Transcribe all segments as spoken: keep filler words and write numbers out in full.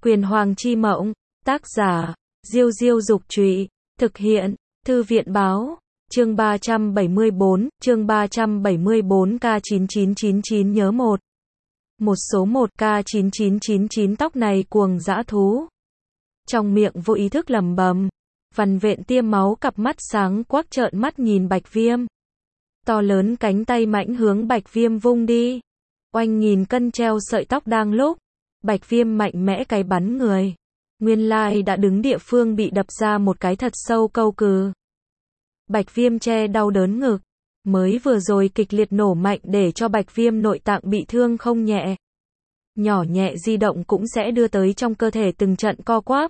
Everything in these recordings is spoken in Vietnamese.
Quyền Hoàng chi mộng, tác giả, Diêu Diêu Dục Trụy, thực hiện, Thư viện Báo, chương ba trăm bảy mươi bốn, chương ba trăm bảy mươi bốn K chín chín chín chín nhớ một. Một số một K chín chín chín chín tóc này cuồng dã thú. Trong miệng vô ý thức lẩm bẩm, vằn vện tiêm máu cặp mắt sáng quắc trợn mắt nhìn Bạch Viêm. To lớn cánh tay mãnh hướng Bạch Viêm vung đi. Oanh nghìn cân treo sợi tóc đang lúc. Bạch Viêm mạnh mẽ cái bắn người. Nguyên lai đã đứng địa phương bị đập ra một cái thật sâu câu cừ. Bạch Viêm che đau đớn ngực. Mới vừa rồi kịch liệt nổ mạnh để cho Bạch Viêm nội tạng bị thương không nhẹ. Nhỏ nhẹ di động cũng sẽ đưa tới trong cơ thể từng trận co quắp.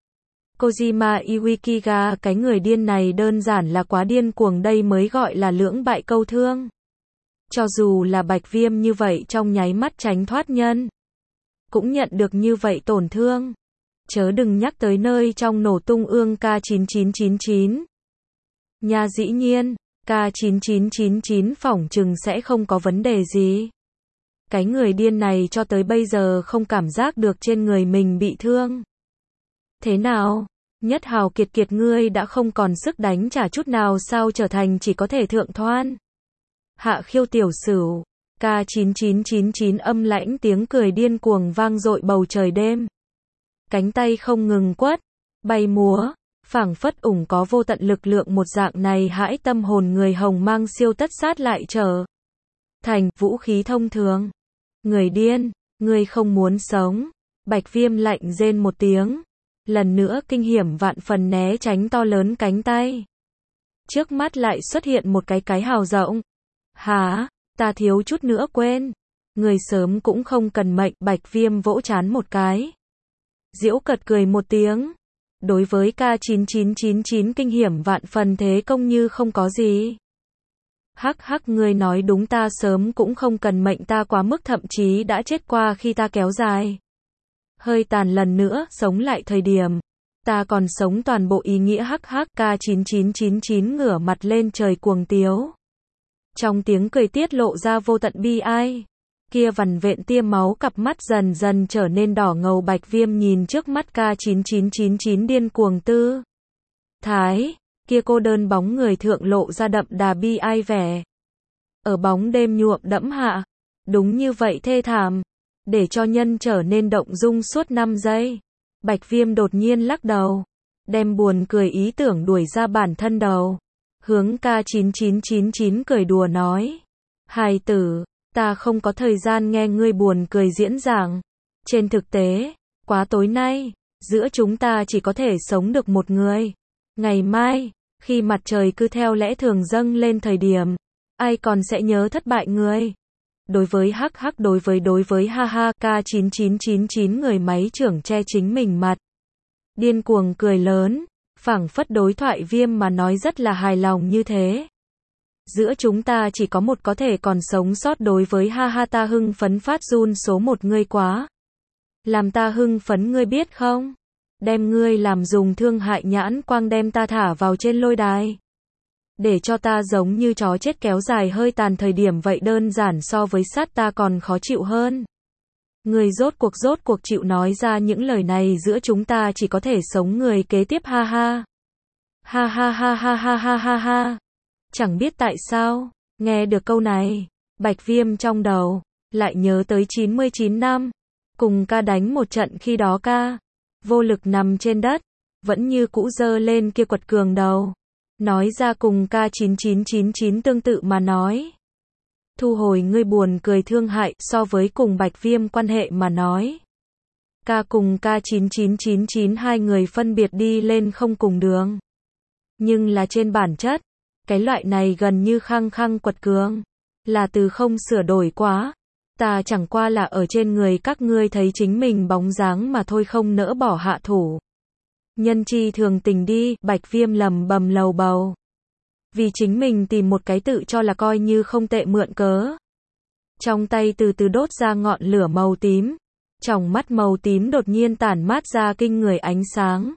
Kojima Iwaikiga, cái người điên này đơn giản là quá điên cuồng, đây mới gọi là lưỡng bại câu thương. Cho dù là Bạch Viêm như vậy trong nháy mắt tránh thoát nhân, cũng nhận được như vậy tổn thương. Chớ đừng nhắc tới nơi trong nổ tung ương K chín chín chín chín. Nhà dĩ nhiên, K chín chín chín chín phỏng chừng sẽ không có vấn đề gì. Cái người điên này cho tới bây giờ không cảm giác được trên người mình bị thương. Thế nào? Nhất hào kiệt kiệt ngươi đã không còn sức đánh trả chút nào sao, trở thành chỉ có thể thượng thoan. Hạ khiêu tiểu sửu. K chín chín chín chín âm lãnh tiếng cười điên cuồng vang dội bầu trời đêm. Cánh tay không ngừng quất, bay múa, phảng phất ủng có vô tận lực lượng một dạng này hãi tâm hồn người hồng mang siêu tất sát lại trở thành vũ khí thông thường. Người điên, ngươi không muốn sống. Bạch Viêm lạnh rên một tiếng. Lần nữa kinh hiểm vạn phần né tránh to lớn cánh tay. Trước mắt lại xuất hiện một cái cái hào rộng. Hả, ta thiếu chút nữa quên. Người sớm cũng không cần mệnh. Bạch Viêm vỗ trán một cái. Giễu cợt cười một tiếng. Đối với K chín chín chín chín kinh hiểm vạn phần thế công như không có gì. Hắc hắc, ngươi nói đúng, ta sớm cũng không cần mệnh, ta quá mức thậm chí đã chết qua khi ta kéo dài hơi tàn lần nữa sống lại thời điểm ta còn sống toàn bộ ý nghĩa. Hắc hắc. K chín chín chín chín ngửa mặt lên trời cuồng tiếu. Trong tiếng cười tiết lộ ra vô tận bi ai. Kia vằn vện tia máu cặp mắt dần dần trở nên đỏ ngầu. Bạch Viêm nhìn trước mắt K chín chín chín chín điên cuồng tư thái, kia cô đơn bóng người thượng lộ ra đậm đà bi ai vẻ. Ở bóng đêm nhuộm đẫm hạ, đúng như vậy thê thảm, để cho nhân trở nên động dung suốt năm giây. Bạch Viêm đột nhiên lắc đầu, đem buồn cười ý tưởng đuổi ra bản thân đầu, hướng K chín chín chín chín cười đùa nói: hài tử, ta không có thời gian nghe ngươi buồn cười diễn giảng. Trên thực tế, quá tối nay, giữa chúng ta chỉ có thể sống được một người. Ngày mai, khi mặt trời cứ theo lẽ thường dâng lên thời điểm, ai còn sẽ nhớ thất bại người. Đối với hắc hắc, đối với đối với ha ha. K chín chín chín chín người máy trưởng che chính mình mặt, điên cuồng cười lớn, phảng phất đối thoại Viêm mà nói rất là hài lòng như thế. Giữa chúng ta chỉ có một có thể còn sống sót. Đối với ha ha, ta hưng phấn phát run. Số một, ngươi quá làm ta hưng phấn, ngươi biết không? Đem ngươi làm dùng thương hại nhãn quang đem ta thả vào trên lôi đài, để cho ta giống như chó chết kéo dài hơi tàn thời điểm vậy, đơn giản so với sát ta còn khó chịu hơn. Người rốt cuộc rốt cuộc chịu nói ra những lời này, giữa chúng ta chỉ có thể sống người kế tiếp. Ha ha. Ha ha ha ha ha ha ha ha. Chẳng biết tại sao, nghe được câu này, Bạch Viêm trong đầu lại nhớ tới chín mươi chín năm, cùng ca đánh một trận, khi đó ca vô lực nằm trên đất, vẫn như cũ giơ lên kia quật cường đầu. Nói ra cùng K chín chín chín chín tương tự mà nói. Thu hồi ngươi buồn cười thương hại, so với cùng Bạch Viêm quan hệ mà nói. Ca cùng K chín chín chín chín hai người phân biệt đi lên không cùng đường. Nhưng là trên bản chất, cái loại này gần như khăng khăng quật cường, là từ không sửa đổi quá. Ta chẳng qua là ở trên người các ngươi thấy chính mình bóng dáng mà thôi, không nỡ bỏ hạ thủ. Nhân chi thường tình đi. Bạch Viêm lầm bầm lầu bầu, vì chính mình tìm một cái tự cho là coi như không tệ mượn cớ. Trong tay từ từ đốt ra ngọn lửa màu tím, tròng mắt màu tím đột nhiên tản mát ra kinh người ánh sáng,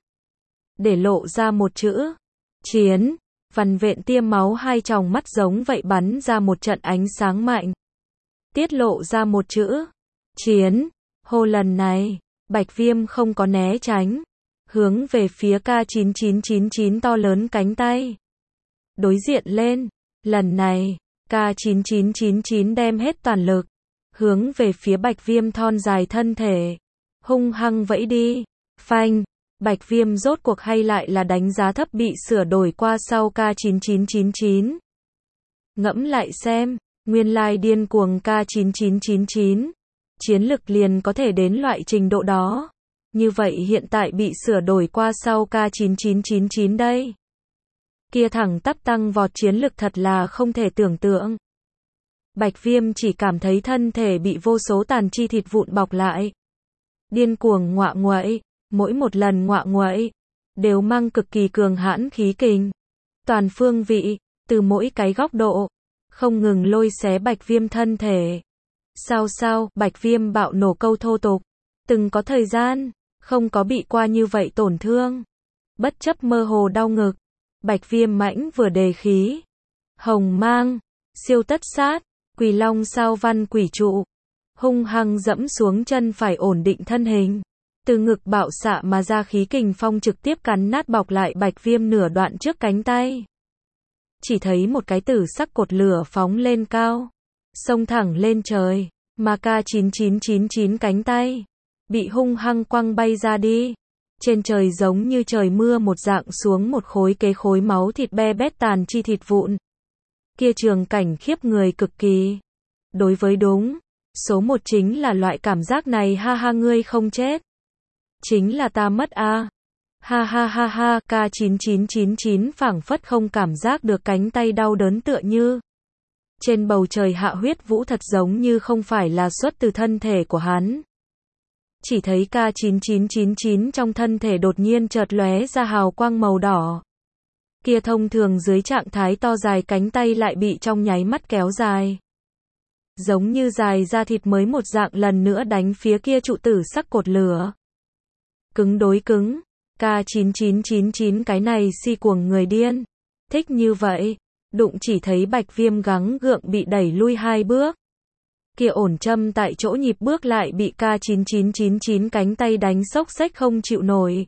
để lộ ra một chữ chiến. Vằn vện tia máu hai tròng mắt giống vậy bắn ra một trận ánh sáng mạnh, tiết lộ ra một chữ chiến. Hô, lần này Bạch Viêm không có né tránh, hướng về phía K chín chín chín chín to lớn cánh tay. Đối diện lên, lần này, K chín chín chín chín đem hết toàn lực, hướng về phía Bạch Viêm thon dài thân thể, hung hăng vẫy đi. Phanh, Bạch Viêm rốt cuộc hay lại là đánh giá thấp bị sửa đổi qua sau K chín chín chín chín. Ngẫm lại xem, nguyên lai điên cuồng K chín chín chín chín, chiến lực liền có thể đến loại trình độ đó. Như vậy hiện tại bị sửa đổi qua sau K chín chín chín chín đây. Kia thẳng tắp tăng vọt chiến lực thật là không thể tưởng tượng. Bạch Viêm chỉ cảm thấy thân thể bị vô số tàn chi thịt vụn bọc lại. Điên cuồng ngoạ nguậy, mỗi một lần ngoạ nguậy, đều mang cực kỳ cường hãn khí kình. Toàn phương vị, từ mỗi cái góc độ, không ngừng lôi xé Bạch Viêm thân thể. Sao sao, Bạch Viêm bạo nổ câu thô tục. Từng có thời gian, không có bị qua như vậy tổn thương. Bất chấp mơ hồ đau ngực, Bạch Viêm mãnh vừa đề khí. Hồng mang, siêu tất sát, Quỷ Long sao văn quỷ trụ. Hung hăng dẫm xuống chân phải ổn định thân hình. Từ ngực bạo xạ mà ra khí kình phong trực tiếp cắn nát bọc lại Bạch Viêm nửa đoạn trước cánh tay. Chỉ thấy một cái tử sắc cột lửa phóng lên cao, xông thẳng lên trời, mà K chín chín chín chín cánh tay bị hung hăng quăng bay ra đi. Trên trời giống như trời mưa một dạng xuống một khối kế khối máu thịt be bét tàn chi thịt vụn. Kia trường cảnh khiếp người cực kỳ. Đối với đúng, số một chính là loại cảm giác này, ha ha, ngươi không chết. Chính là ta mất a. À. Ha ha ha ha, K chín chín chín chín phảng phất không cảm giác được cánh tay đau đớn tựa như. Trên bầu trời hạ huyết vũ thật giống như không phải là xuất từ thân thể của hắn. Chỉ thấy K chín chín chín chín trong thân thể đột nhiên chợt lóe ra hào quang màu đỏ. Kia thông thường dưới trạng thái to dài cánh tay lại bị trong nháy mắt kéo dài. Giống như dài ra thịt mới một dạng lần nữa đánh phía kia trụ tử sắc cột lửa. Cứng đối cứng, K chín chín chín chín cái này si cuồng người điên. Thích như vậy, đụng chỉ thấy Bạch Viêm gắng gượng bị đẩy lui hai bước. Kia ổn châm tại chỗ nhịp bước lại bị K chín chín chín chín cánh tay đánh xốc xếch không chịu nổi.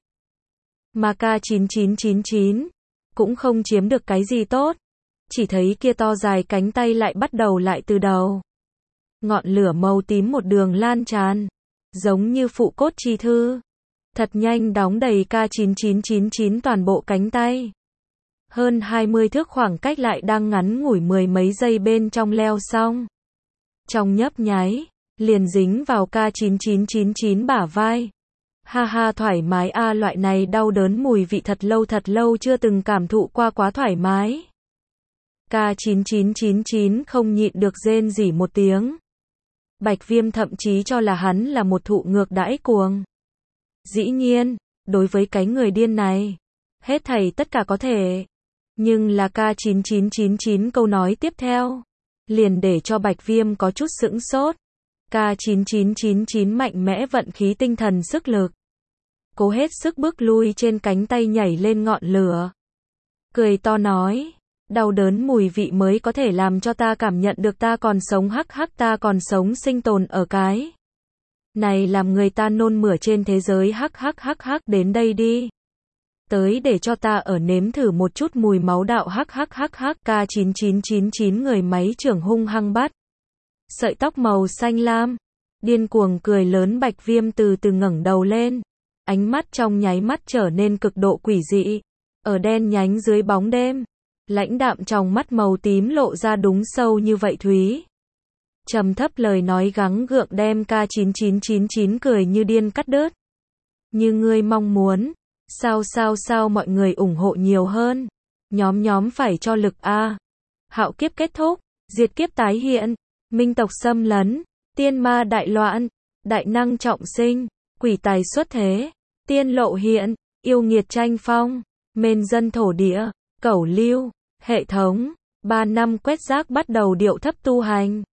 Mà K chín chín chín chín cũng không chiếm được cái gì tốt. Chỉ thấy kia to dài cánh tay lại bắt đầu lại từ đầu. Ngọn lửa màu tím một đường lan tràn, giống như phụ cốt chi thư. Thật nhanh đóng đầy K chín chín chín chín toàn bộ cánh tay. Hơn hai mươi thước khoảng cách lại đang ngắn ngủi mười mấy giây bên trong leo xong. Trong nhấp nháy, liền dính vào K chín chín chín chín bả vai. Ha ha, thoải mái a, à, loại này đau đớn mùi vị thật lâu thật lâu chưa từng cảm thụ qua, quá thoải mái. K chín chín chín chín không nhịn được rên rỉ một tiếng. Bạch Viêm thậm chí cho là hắn là một thụ ngược đãi cuồng. Dĩ nhiên, đối với cái người điên này, hết thảy tất cả có thể. Nhưng là K chín chín chín chín câu nói tiếp theo, liền để cho Bạch Viêm có chút sững sốt. K chín chín chín chín mạnh mẽ vận khí tinh thần sức lực, cố hết sức bước lui trên cánh tay nhảy lên ngọn lửa. Cười to nói, đau đớn mùi vị mới có thể làm cho ta cảm nhận được ta còn sống, hắc hắc, ta còn sống sinh tồn ở cái này làm người ta nôn mửa trên thế giới, hắc hắc hắc hắc, đến đây đi. Tới để cho ta ở nếm thử một chút mùi máu đạo, hắc hắc hắc hắc. K chín chín chín chín người máy trưởng hung hăng bắt sợi tóc màu xanh lam, điên cuồng cười lớn. Bạch Viêm từ từ ngẩng đầu lên, ánh mắt trong nháy mắt trở nên cực độ quỷ dị. Ở đen nhánh dưới bóng đêm, lãnh đạm trong mắt màu tím lộ ra đúng sâu như vậy thúy. Trầm thấp lời nói gắng gượng đem K chín chín chín chín cười như điên cắt đứt. Như ngươi mong muốn. Sao sao sao, mọi người ủng hộ nhiều hơn. Nhóm nhóm phải cho lực a. Hạo kiếp kết thúc, diệt kiếp tái hiện, minh tộc xâm lấn, tiên ma đại loạn, đại năng trọng sinh, quỷ tài xuất thế, tiên lộ hiện, yêu nghiệt tranh phong, mên dân thổ địa, cẩu lưu, hệ thống, ba năm quét rác bắt đầu điệu thấp tu hành.